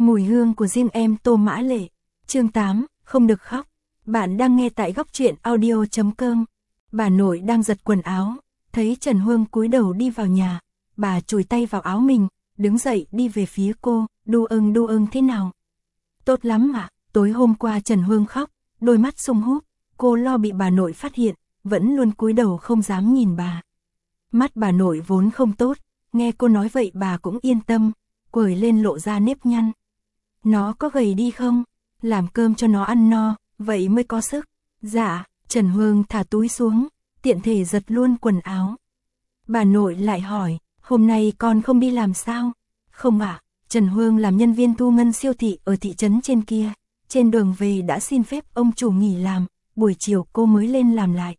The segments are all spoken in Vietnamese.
Mùi hương của riêng em Tô Mã Lệ. Chương 8, không được khóc. Bạn đang nghe tại góc truyện audio.com. Bà nội đang giật quần áo, thấy Trần Hương cúi đầu đi vào nhà, bà chùi tay vào áo mình, đứng dậy đi về phía cô, đu ưng thế nào? Tốt lắm ạ, tối hôm qua Trần Hương khóc, đôi mắt sung húp, cô lo bị bà nội phát hiện, vẫn luôn cúi đầu không dám nhìn bà. Mắt bà nội vốn không tốt, nghe cô nói vậy bà cũng yên tâm, quởi lên lộ ra nếp nhăn. Nó có gầy đi không? Làm cơm cho nó ăn no, vậy mới có sức. Dạ, Trần Hương thả túi xuống, tiện thể giật luôn quần áo. Bà nội lại hỏi, hôm nay con không đi làm sao? Không ạ, Trần Hương làm nhân viên thu ngân siêu thị ở thị trấn trên kia. Trên đường về đã xin phép ông chủ nghỉ làm, buổi chiều cô mới lên làm lại.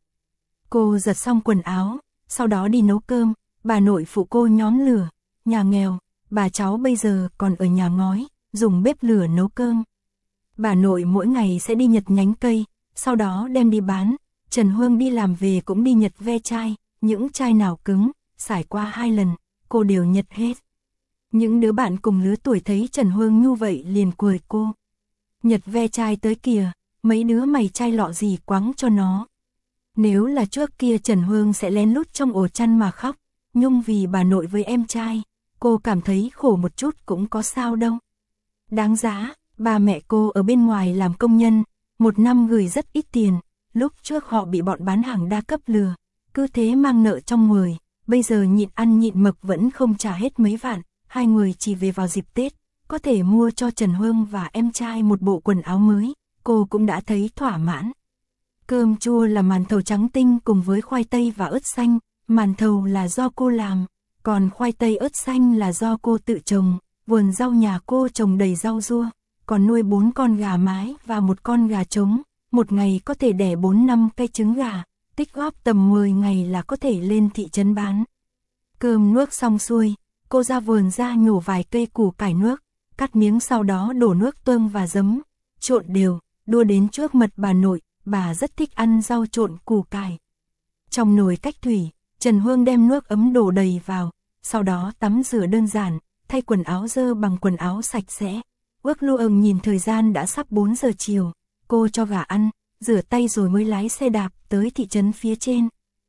Cô giật xong quần áo, sau đó đi nấu cơm, bà nội phụ cô nhóm lửa. Nhà nghèo, bà cháu bây giờ còn ở nhà ngói, dùng bếp lửa nấu cơm. Bà nội mỗi ngày sẽ đi nhặt nhánh cây, sau đó đem đi bán. Trần Hương đi làm về cũng đi nhặt ve chai, những chai nào cứng, xài qua 2 lần, cô đều nhặt hết. Những đứa bạn cùng lứa tuổi thấy Trần Hương như vậy liền cười cô. Nhặt ve chai tới kìa, mấy đứa mày chai lọ gì quắng cho nó. Nếu là trước kia Trần Hương sẽ lén lút trong ổ chăn mà khóc, nhưng vì bà nội với em trai, cô cảm thấy khổ một chút cũng có sao đâu. Đáng giá, ba mẹ cô ở bên ngoài làm công nhân, một năm gửi rất ít tiền, lúc trước họ bị bọn bán hàng đa cấp lừa, cứ thế mang nợ trong người, bây giờ nhịn ăn nhịn mặc vẫn không trả hết mấy vạn, hai người chỉ về vào dịp Tết, có thể mua cho Trần Hương và em trai một bộ quần áo mới, cô cũng đã thấy thỏa mãn. Cơm chua là màn thầu trắng tinh cùng với khoai tây và ớt xanh, màn thầu là do cô làm, còn khoai tây ớt xanh là do cô tự trồng, vườn rau nhà cô trồng đầy rau rua, còn nuôi 4 con gà mái và 1 con gà trống, một ngày có thể đẻ 4-5 cây trứng gà, tích góp tầm 10 ngày là có thể lên thị trấn bán. Cơm nước xong xuôi, cô ra vườn ra nhổ vài cây củ cải nước, cắt miếng sau đó đổ nước tương và giấm, trộn đều, đua đến trước mặt bà nội, bà rất thích ăn rau trộn củ cải. Trong nồi cách thủy, Trần Hương đem nước ấm đổ đầy vào, sau đó tắm rửa đơn giản, thay quần áo dơ bằng quần áo sạch sẽ. Ước luôn nhìn thời gian đã sắp 4 giờ chiều, cô cho gà ăn, rửa tay rồi mới lái xe đạp tới thị trấn phía trên.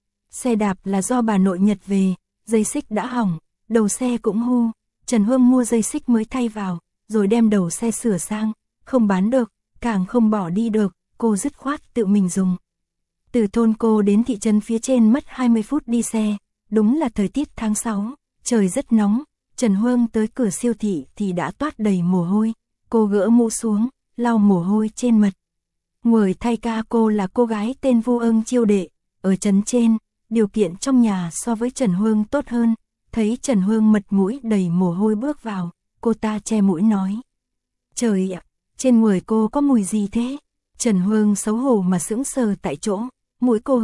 Xe đạp là do bà nội nhặt về, dây xích đã hỏng, đầu xe cũng hư, Trần Hương mua dây xích mới thay vào, rồi đem đầu xe sửa sang, không bán được, càng không bỏ đi được, cô dứt khoát tự mình dùng. Từ thôn cô đến thị trấn phía trên mất 20 phút đi xe, đúng là thời tiết tháng 6, trời rất nóng, Trần Hương tới cửa siêu thị thì đã toát đầy mồ hôi, cô gỡ mũ xuống, lau mồ hôi trên mặt. Người thay ca cô là cô gái tên Vu Ưng Chiêu Đệ, ở trấn trên, điều kiện trong nhà so với Trần Hương tốt hơn, thấy Trần Hương mặt mũi đầy mồ hôi bước vào, cô ta che mũi nói. Trời ạ, trên người cô có mùi gì thế? Trần Hương xấu hổ mà sững sờ tại chỗ, mũi cô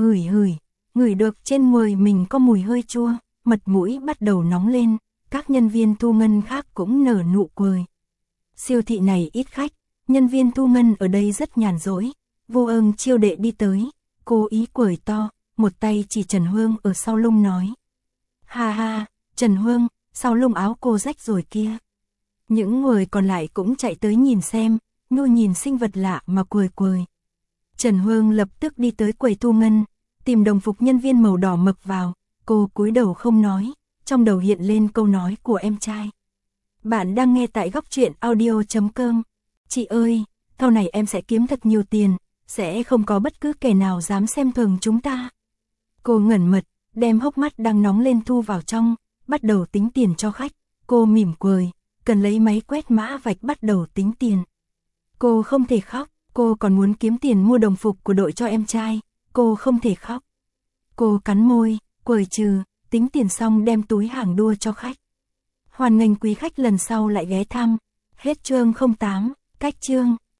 ngửi được trên người mình có mùi hơi chua, mặt mũi bắt đầu nóng lên, các nhân viên thu ngân khác cũng nở nụ cười. Siêu thị này ít khách, nhân viên thu ngân ở đây rất nhàn rỗi. Vu Ưng Chiêu Đệ đi tới, cô ý cười to, một tay chỉ Trần Hương ở sau lưng nói. Ha ha, Trần Hương, sau lưng áo cô rách rồi kia. Những người còn lại cũng chạy tới nhìn xem, như nhìn sinh vật lạ mà cười. Trần Hương lập tức đi tới quầy thu ngân, tìm đồng phục nhân viên màu đỏ mặc vào, cô cúi đầu không nói, trong đầu hiện lên câu nói của em trai. Bạn đang nghe tại góc truyện audio.com. Chị ơi, sau này em sẽ kiếm thật nhiều tiền, sẽ không có bất cứ kẻ nào dám xem thường chúng ta. Cô ngẩn mật, đem hốc mắt đang nóng lên thu vào trong, bắt đầu tính tiền cho khách. Cô mỉm cười, cần lấy máy quét mã vạch bắt đầu tính tiền. Cô không thể khóc, cô còn muốn kiếm tiền mua đồng phục của đội cho em trai, cô không thể khóc. Cô cắn môi, cười trừ, tính tiền xong đem túi hàng đua cho khách. Hoan nghênh quý khách lần sau lại ghé thăm. Hết chương 08, cách chương.